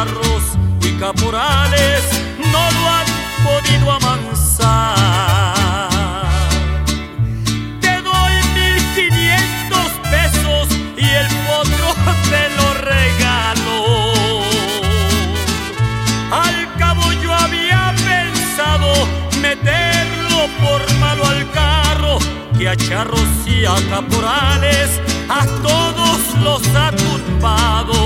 charros y caporales no lo han podido amansar. Te doy 1,500 pesos y el potro te lo regalo. Al cabo yo había pensado meterlo por malo al carro, que a charros y a caporales a todos los ha tumbado.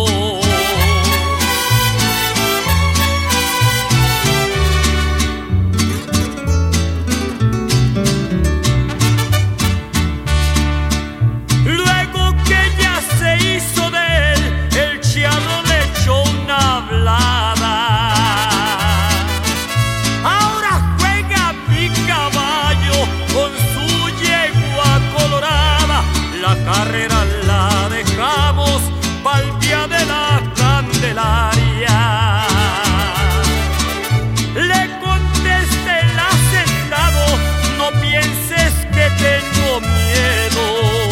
Luego que ya se hizo de él, el charro le echó una hablada. Ahora juega mi caballo con su yegua colorada. La carrera la dejamos pa'l día de la Candelaria. Le contesté el hacendado: no pienses que tengo miedo.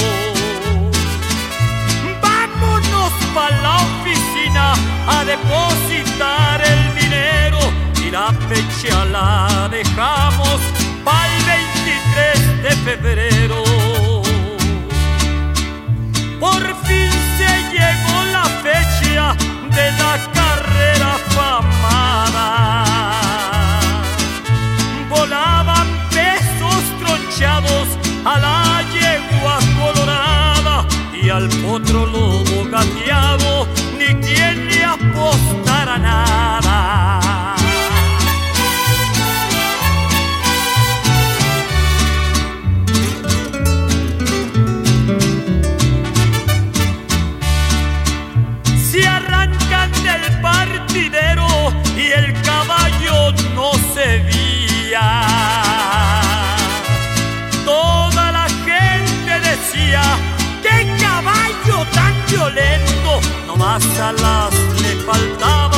Vámonos pa' la oficina a depositar el dinero y la fecha la dejamos pa'l 23 de febrero. Por fin se llegó la fecha de la carrera famada. Volaban pesos tronchados a la yegua colorada y al potro lobo gateado ni quien le apostara nada. Partidero y el caballo no se veía. Toda la gente decía: ¡qué caballo tan violento! Nomás alas le faltaba